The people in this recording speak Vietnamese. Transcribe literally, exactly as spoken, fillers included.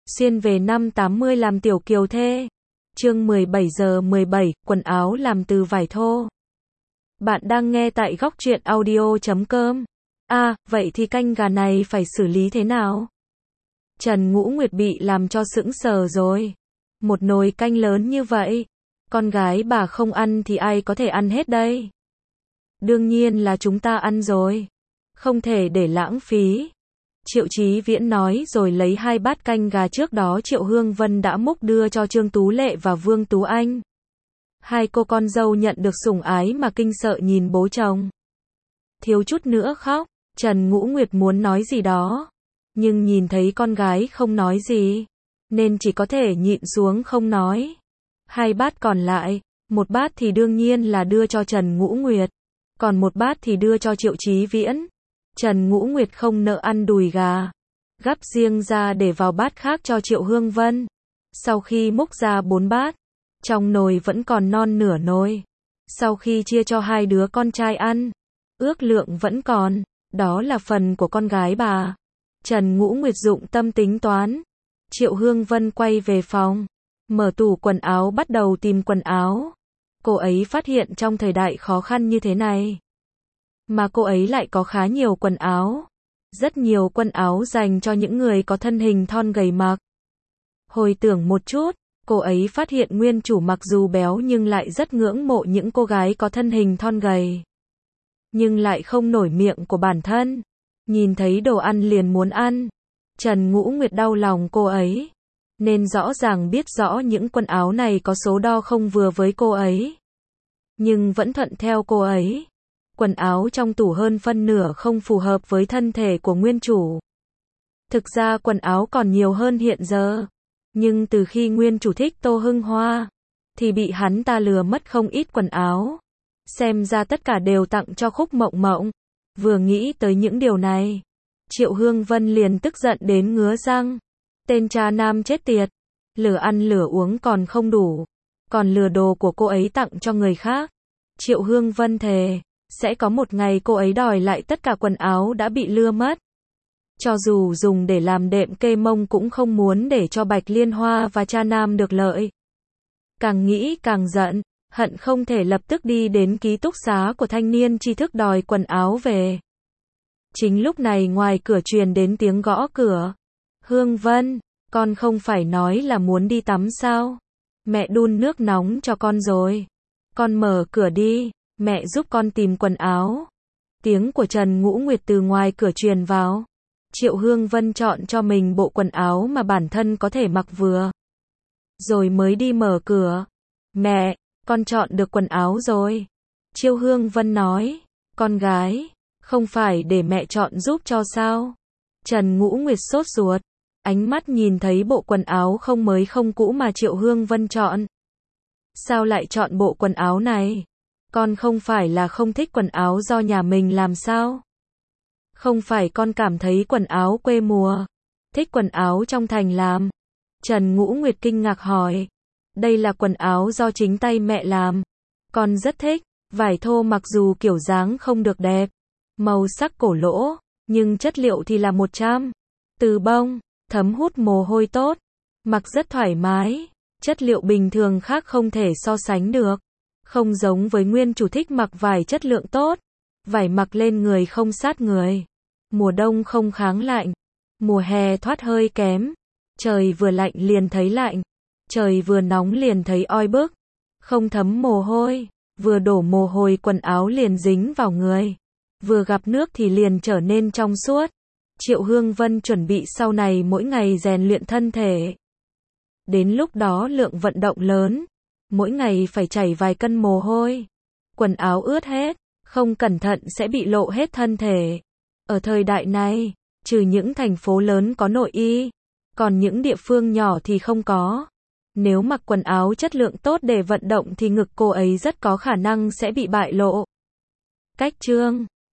Xuyên về năm tám mươi làm tiểu kiều thê. Chương mười bảy giờ mười bảy, quần áo làm từ vải thô. Bạn đang nghe tại góc truyện audio chấm com. À, vậy thì canh gà này phải xử lý thế nào? Trần Ngũ Nguyệt bị làm cho sững sờ rồi. Một nồi canh lớn như vậy, con gái bà không ăn thì ai có thể ăn hết đây? Đương nhiên là chúng ta ăn rồi. Không thể để lãng phí. Triệu Chí Viễn nói rồi lấy hai bát canh gà trước đó Triệu Hương Vân đã múc đưa cho Trương Tú Lệ và Vương Tú Anh. Hai cô con dâu nhận được sủng ái mà kinh sợ nhìn bố chồng. Thiếu chút nữa khóc, Trần Ngũ Nguyệt muốn nói gì đó, nhưng nhìn thấy con gái không nói gì, nên chỉ có thể nhịn xuống không nói. Hai bát còn lại, một bát thì đương nhiên là đưa cho Trần Ngũ Nguyệt, còn một bát thì đưa cho Triệu Chí Viễn. Trần Ngũ Nguyệt không nỡ ăn đùi gà, gắp riêng ra để vào bát khác cho Triệu Hương Vân. Sau khi múc ra bốn bát, trong nồi vẫn còn non nửa nồi. Sau khi chia cho hai đứa con trai ăn, ước lượng vẫn còn, đó là phần của con gái bà. Trần Ngũ Nguyệt dụng tâm tính toán. Triệu Hương Vân quay về phòng, mở tủ quần áo bắt đầu tìm quần áo. Cô ấy phát hiện trong thời đại khó khăn như thế này, mà cô ấy lại có khá nhiều quần áo. Rất nhiều quần áo dành cho những người có thân hình thon gầy mặc. Hồi tưởng một chút, cô ấy phát hiện nguyên chủ mặc dù béo nhưng lại rất ngưỡng mộ những cô gái có thân hình thon gầy, nhưng lại không nổi miệng của bản thân. Nhìn thấy đồ ăn liền muốn ăn. Trần Ngũ Nguyệt đau lòng cô ấy, nên rõ ràng biết rõ những quần áo này có số đo không vừa với cô ấy, nhưng vẫn thuận theo cô ấy. Quần áo trong tủ hơn phân nửa không phù hợp với thân thể của nguyên chủ. Thực ra quần áo còn nhiều hơn hiện giờ, nhưng từ khi nguyên chủ thích Tô Hưng Hoa, thì bị hắn ta lừa mất không ít quần áo. Xem ra tất cả đều tặng cho Khúc Mộng Mộng. Vừa nghĩ tới những điều này, Triệu Hương Vân liền tức giận đến ngứa răng. Tên cha nam chết tiệt, lừa ăn lừa uống còn không đủ, còn lừa đồ của cô ấy tặng cho người khác. Triệu Hương Vân thề, sẽ có một ngày cô ấy đòi lại tất cả quần áo đã bị lừa mất. Cho dù dùng để làm đệm kê mông cũng không muốn để cho Bạch Liên Hoa và cha nam được lợi. Càng nghĩ càng giận, hận không thể lập tức đi đến ký túc xá của thanh niên tri thức đòi quần áo về. Chính lúc này ngoài cửa truyền đến tiếng gõ cửa. Hương Vân, con không phải nói là muốn đi tắm sao? Mẹ đun nước nóng cho con rồi. Con mở cửa đi, mẹ giúp con tìm quần áo. Tiếng của Trần Ngũ Nguyệt từ ngoài cửa truyền vào. Triệu Hương Vân chọn cho mình bộ quần áo mà bản thân có thể mặc vừa, rồi mới đi mở cửa. Mẹ, con chọn được quần áo rồi. Triệu Hương Vân nói, con gái, không phải để mẹ chọn giúp cho sao? Trần Ngũ Nguyệt sốt ruột, ánh mắt nhìn thấy bộ quần áo không mới không cũ mà Triệu Hương Vân chọn. Sao lại chọn bộ quần áo này? Con không phải là không thích quần áo do nhà mình làm sao? Không phải con cảm thấy quần áo quê mùa, thích quần áo trong thành làm? Trần Ngũ Nguyệt kinh ngạc hỏi. Đây là quần áo do chính tay mẹ làm. Con rất thích, vải thô mặc dù kiểu dáng không được đẹp, màu sắc cổ lỗ, nhưng chất liệu thì là một trăm. Từ bông, thấm hút mồ hôi tốt, mặc rất thoải mái, chất liệu bình thường khác không thể so sánh được. Không giống với nguyên chủ thích mặc vải chất lượng tốt, vải mặc lên người không sát người, mùa đông không kháng lạnh, mùa hè thoát hơi kém, trời vừa lạnh liền thấy lạnh, trời vừa nóng liền thấy oi bức, không thấm mồ hôi, vừa đổ mồ hôi quần áo liền dính vào người, vừa gặp nước thì liền trở nên trong suốt. Triệu Hương Vân chuẩn bị sau này mỗi ngày rèn luyện thân thể. Đến lúc đó lượng vận động lớn, mỗi ngày phải chảy vài cân mồ hôi, quần áo ướt hết, không cẩn thận sẽ bị lộ hết thân thể. Ở thời đại này, trừ những thành phố lớn có nội y, còn những địa phương nhỏ thì không có. Nếu mặc quần áo chất lượng tốt để vận động thì ngực cô ấy rất có khả năng sẽ bị bại lộ. Cách chương